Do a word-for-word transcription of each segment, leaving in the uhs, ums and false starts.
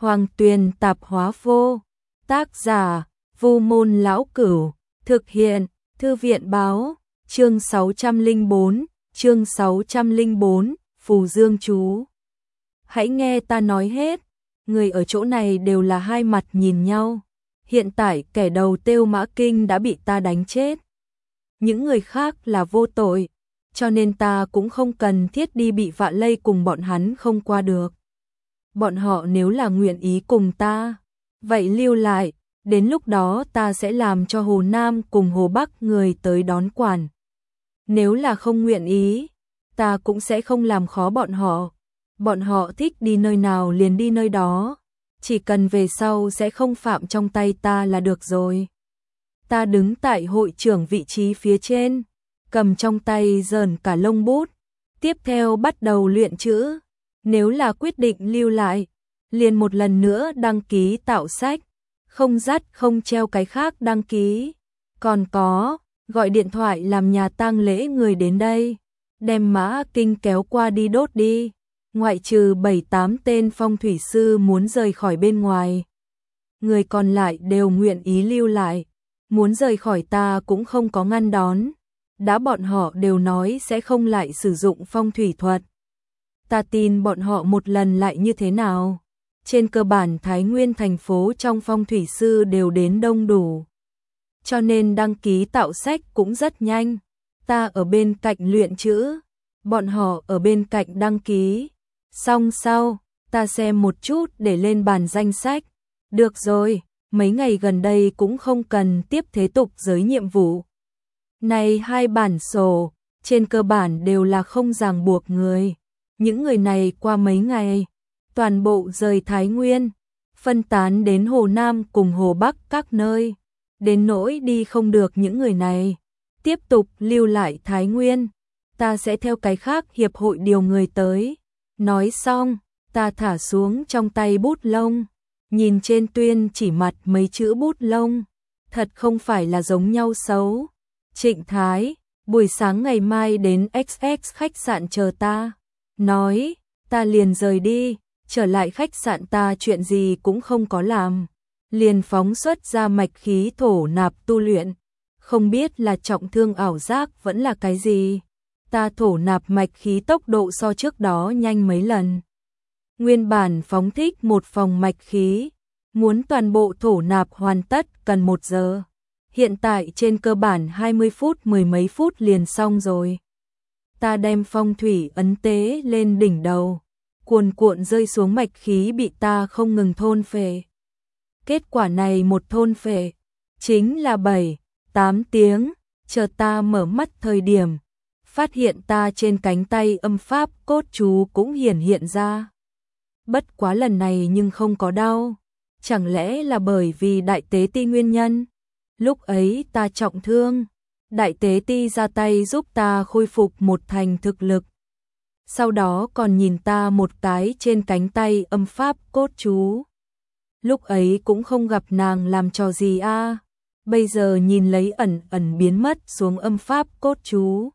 Hoàng Tuyền Tạp Hóa Vô. Tác giả: Vu Môn Lão Cửu. Thực hiện: Thư viện Báo. Chương sáu trăm lẻ bốn, chương sáu trăm lẻ bốn, Phù Dương Chú. Hãy nghe ta nói hết. Người ở chỗ này đều là hai mặt nhìn nhau. Hiện tại kẻ đầu Têu Mã Kinh đã bị ta đánh chết. Những người khác là vô tội, cho nên ta cũng không cần thiết đi bị vạ lây cùng bọn hắn không qua được. Bọn họ nếu là nguyện ý cùng ta, vậy lưu lại, đến lúc đó ta sẽ làm cho Hồ Nam cùng Hồ Bắc người tới đón quản. Nếu là không nguyện ý, ta cũng sẽ không làm khó bọn họ. Bọn họ thích đi nơi nào liền đi nơi đó, chỉ cần về sau sẽ không phạm trong tay ta là được rồi. Ta đứng tại hội trưởng vị trí phía trên, cầm trong tay dờn cả lông bút, tiếp theo bắt đầu luyện chữ. Nếu là quyết định lưu lại, liền một lần nữa đăng ký tạo sách, không dắt không treo cái khác đăng ký. Còn có, gọi điện thoại làm nhà tang lễ người đến đây, đem Mã Kinh kéo qua đi đốt đi. Ngoại trừ bảy tám tên phong thủy sư muốn rời khỏi bên ngoài, người còn lại đều nguyện ý lưu lại. Muốn rời khỏi ta cũng không có ngăn đón, đã bọn họ đều nói sẽ không lại sử dụng phong thủy thuật. Ta tin bọn họ một lần lại như thế nào. Trên cơ bản Thái Nguyên thành phố trong phong thủy sư đều đến đông đủ, cho nên đăng ký tạo sách cũng rất nhanh. Ta ở bên cạnh luyện chữ, bọn họ ở bên cạnh đăng ký. Xong sau, ta xem một chút để lên bàn danh sách. Được rồi, mấy ngày gần đây cũng không cần tiếp thế tục giới nhiệm vụ. Này hai bản sổ, trên cơ bản đều là không ràng buộc người. Những người này qua mấy ngày, toàn bộ rời Thái Nguyên, phân tán đến Hồ Nam cùng Hồ Bắc các nơi. Đến nỗi đi không được những người này, tiếp tục lưu lại Thái Nguyên, ta sẽ theo cái khác hiệp hội điều người tới. Nói xong, ta thả xuống trong tay bút lông, nhìn trên tuyên chỉ mặt mấy chữ bút lông, thật không phải là giống nhau xấu. Trịnh Thái, buổi sáng ngày mai đến ích ích khách sạn chờ ta. Nói, ta liền rời đi, trở lại khách sạn ta chuyện gì cũng không có làm. Liền phóng xuất ra mạch khí thổ nạp tu luyện. Không biết là trọng thương ảo giác vẫn là cái gì. Ta thổ nạp mạch khí tốc độ so trước đó nhanh mấy lần. Nguyên bản phóng thích một phòng mạch khí, muốn toàn bộ thổ nạp hoàn tất cần một giờ. Hiện tại trên cơ bản hai mươi phút mười mấy phút liền xong rồi. Ta đem phong thủy ấn tế lên đỉnh đầu, cuồn cuộn rơi xuống mạch khí bị ta không ngừng thôn phệ. Kết quả này một thôn phệ, chính là bảy, tám tiếng, chờ ta mở mắt thời điểm, phát hiện ta trên cánh tay âm pháp cốt chú cũng hiển hiện ra. Bất quá lần này nhưng không có đau, chẳng lẽ là bởi vì đại tế ti nguyên nhân? Lúc ấy ta trọng thương, đại tế ti ra tay giúp ta khôi phục một thành thực lực. Sau đó còn nhìn ta một cái trên cánh tay âm pháp cốt chú. Lúc ấy cũng không gặp nàng làm trò gì a. À. Bây giờ nhìn lấy ẩn ẩn biến mất xuống âm pháp cốt chú,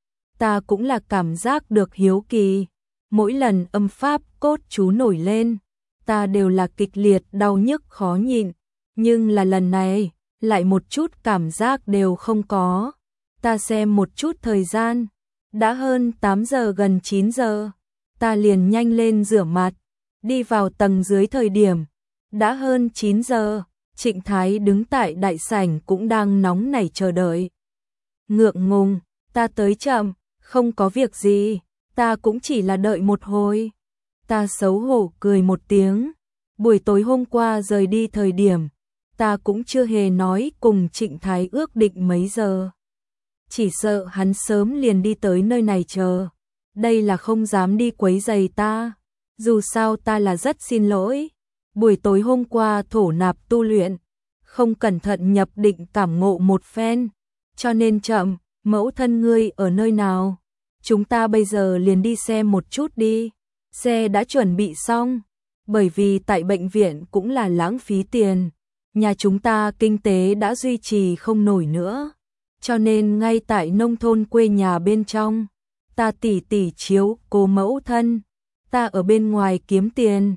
ta cũng là cảm giác được hiếu kỳ. Mỗi lần âm pháp cốt chú nổi lên, ta đều là kịch liệt đau nhức khó nhịn, nhưng là lần này lại một chút cảm giác đều không có. Ta xem một chút thời gian, đã hơn tám giờ gần chín giờ, ta liền nhanh lên rửa mặt, đi vào tầng dưới thời điểm, đã hơn chín giờ, Trịnh Thái đứng tại đại sảnh cũng đang nóng nảy chờ đợi. Ngượng ngùng, ta tới chậm, không có việc gì, ta cũng chỉ là đợi một hồi. Ta xấu hổ cười một tiếng, buổi tối hôm qua rời đi thời điểm, ta cũng chưa hề nói cùng Trịnh Thái ước định mấy giờ. Chỉ sợ hắn sớm liền đi tới nơi này chờ. Đây là không dám đi quấy rầy ta. Dù sao ta là rất xin lỗi. Buổi tối hôm qua thổ nạp tu luyện, không cẩn thận nhập định cảm ngộ một phen, cho nên chậm. Mẫu thân ngươi ở nơi nào? Chúng ta bây giờ liền đi xem một chút đi. Xe đã chuẩn bị xong, bởi vì tại bệnh viện cũng là lãng phí tiền. Nhà chúng ta kinh tế đã duy trì không nổi nữa, cho nên ngay tại nông thôn quê nhà bên trong, ta tỉ tỉ chiếu cố mẫu thân, ta ở bên ngoài kiếm tiền,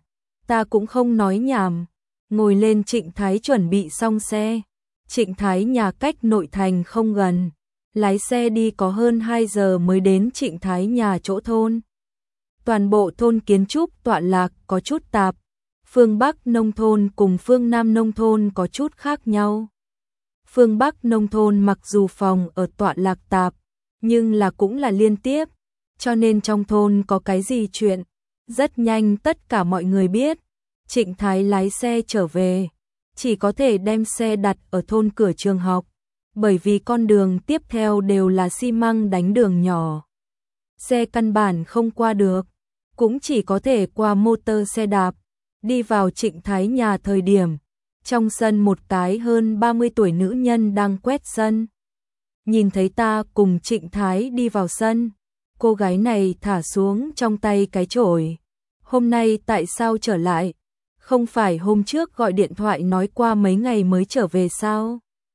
Ta cũng không nói nhảm, ngồi lên Trịnh Thái chuẩn bị xong xe. Trịnh Thái nhà cách nội thành không gần, lái xe đi có hơn hai giờ mới đến Trịnh Thái nhà chỗ thôn. Toàn bộ thôn kiến trúc tọa lạc có chút tạp, phương Bắc nông thôn cùng phương Nam nông thôn có chút khác nhau. Phương Bắc nông thôn mặc dù phòng ở tọa lạc tạp, nhưng là cũng là liên tiếp, cho nên trong thôn có cái gì chuyện, rất nhanh tất cả mọi người biết. Trịnh Thái lái xe trở về, chỉ có thể đem xe đặt ở thôn cửa trường học, bởi vì con đường tiếp theo đều là xi măng đánh đường nhỏ. Xe căn bản không qua được, cũng chỉ có thể qua motor xe đạp. Đi vào Trịnh Thái nhà thời điểm, trong sân một cái hơn ba mươi tuổi nữ nhân đang quét sân. Nhìn thấy ta cùng Trịnh Thái đi vào sân, cô gái này thả xuống trong tay cái chổi. Hôm nay tại sao trở lại? Không phải hôm trước gọi điện thoại nói qua mấy ngày mới trở về sao?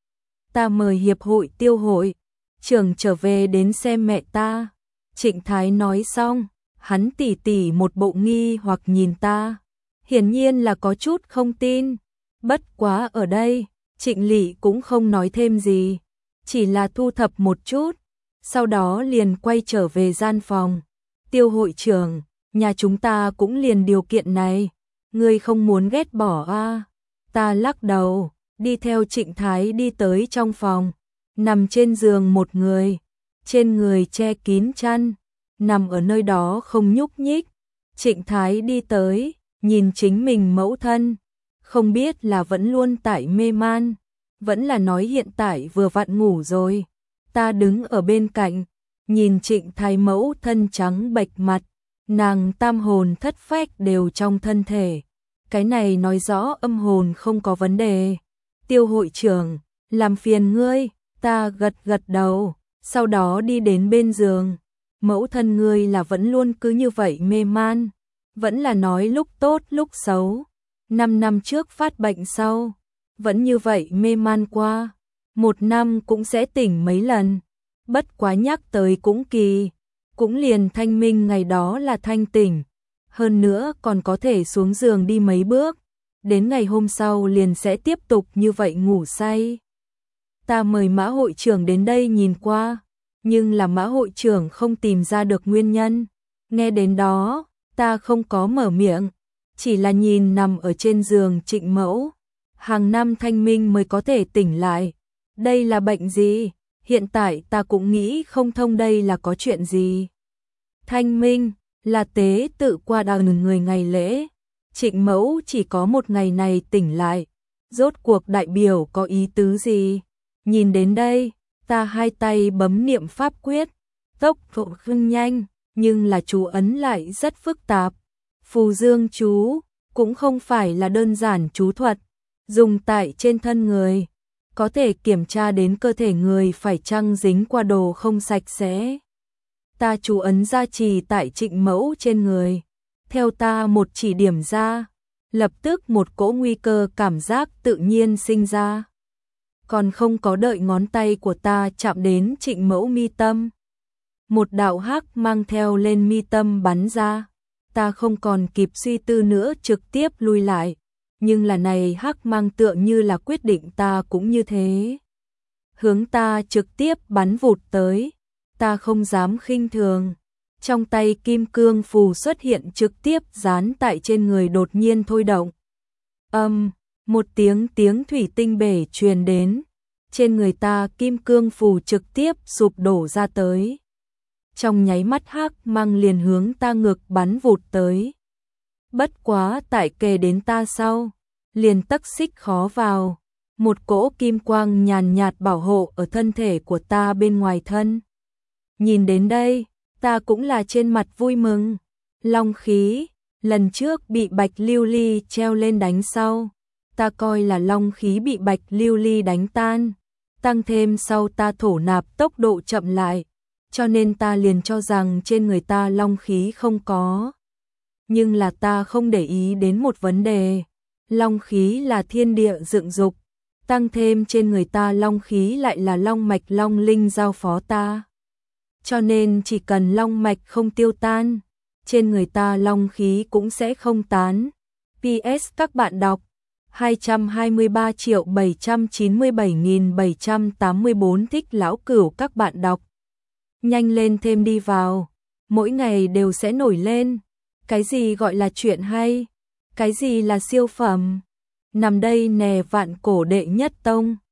Ta mời hiệp hội tiêu hội trưởng trở về đến xem mẹ ta. Trịnh Thái nói xong, hắn tỉ tỉ một bộ nghi hoặc nhìn ta, hiển nhiên là có chút không tin. Bất quá ở đây, Trịnh Lị cũng không nói thêm gì, chỉ là thu thập một chút, sau đó liền quay trở về gian phòng. Tiêu hội trưởng, nhà chúng ta cũng liền điều kiện này, ngươi không muốn ghét bỏ a? Ta lắc đầu, đi theo Trịnh Thái đi tới trong phòng, nằm trên giường một người, trên người che kín chăn, nằm ở nơi đó không nhúc nhích. Trịnh Thái đi tới, nhìn chính mình mẫu thân, không biết là vẫn luôn tại mê man, vẫn là nói hiện tại vừa vặn ngủ rồi. Ta đứng ở bên cạnh, nhìn Trịnh Thái mẫu thân trắng bệch mặt, nàng tam hồn thất phách đều trong thân thể. Cái này nói rõ âm hồn không có vấn đề. Tiêu hội trưởng, làm phiền ngươi. Ta gật gật đầu, sau đó đi đến bên giường. Mẫu thân ngươi là vẫn luôn cứ như vậy mê man, vẫn là nói lúc tốt lúc xấu. Năm năm trước phát bệnh sau, vẫn như vậy mê man qua, một năm cũng sẽ tỉnh mấy lần. Bất quá nhắc tới cũng kỳ, cũng liền thanh minh ngày đó là thanh tỉnh, hơn nữa còn có thể xuống giường đi mấy bước, đến ngày hôm sau liền sẽ tiếp tục như vậy ngủ say. Ta mời Mã hội trưởng đến đây nhìn qua, nhưng là Mã hội trưởng không tìm ra được nguyên nhân. Nghe đến đó, ta không có mở miệng, chỉ là nhìn nằm ở trên giường Trịnh mẫu, hàng năm thanh minh mới có thể tỉnh lại. Đây là bệnh gì? Hiện tại ta cũng nghĩ không thông đây là có chuyện gì. Thanh minh là tế tự qua đạo người ngày lễ, Trịnh mẫu chỉ có một ngày này tỉnh lại, rốt cuộc đại biểu có ý tứ gì? Nhìn đến đây, ta hai tay bấm niệm pháp quyết, tốc độ khưng nhanh, nhưng là chú ấn lại rất phức tạp. Phù dương chú cũng không phải là đơn giản chú thuật, dùng tại trên thân người, có thể kiểm tra đến cơ thể người phải chăng dính qua đồ không sạch sẽ. Ta chú ấn gia trì tại Trịnh mẫu trên người, theo ta một chỉ điểm ra, lập tức một cỗ nguy cơ cảm giác tự nhiên sinh ra. Còn không có đợi ngón tay của ta chạm đến Trịnh mẫu mi tâm, một đạo hắc mang theo lên mi tâm bắn ra. Ta không còn kịp suy tư nữa trực tiếp lui lại, nhưng là này hắc mang tựa như là quyết định ta cũng như thế. Hướng ta trực tiếp bắn vụt tới, ta không dám khinh thường. Trong tay kim cương phù xuất hiện trực tiếp dán tại trên người đột nhiên thôi động. Âm, một tiếng tiếng thủy tinh bể truyền đến, trên người ta kim cương phù trực tiếp sụp đổ ra tới. Trong nháy mắt hắc mang liền hướng ta ngực bắn vụt tới. Bất quá tại kề đến ta sau, liền tắc xích khó vào, một cỗ kim quang nhàn nhạt bảo hộ ở thân thể của ta bên ngoài thân. Nhìn đến đây, ta cũng là trên mặt vui mừng. Long khí, lần trước bị Bạch Lưu Ly treo lên đánh sau, ta coi là long khí bị Bạch Lưu Ly đánh tan, tăng thêm sau ta thổ nạp tốc độ chậm lại, cho nên ta liền cho rằng trên người ta long khí không có. Nhưng là ta không để ý đến một vấn đề, long khí là thiên địa dựng dục, tăng thêm trên người ta long khí lại là long mạch long linh giao phó ta. Cho nên chỉ cần long mạch không tiêu tan, trên người ta long khí cũng sẽ không tán. pê ét các bạn đọc hai trăm hai mươi ba triệu bảy trăm chín mươi bảy nghìn bảy trăm tám mươi bốn thích lão cửu các bạn đọc. Nhanh lên thêm đi vào, mỗi ngày đều sẽ nổi lên. Cái gì gọi là chuyện hay? Cái gì là siêu phẩm? Nằm đây nè vạn cổ đệ nhất tông.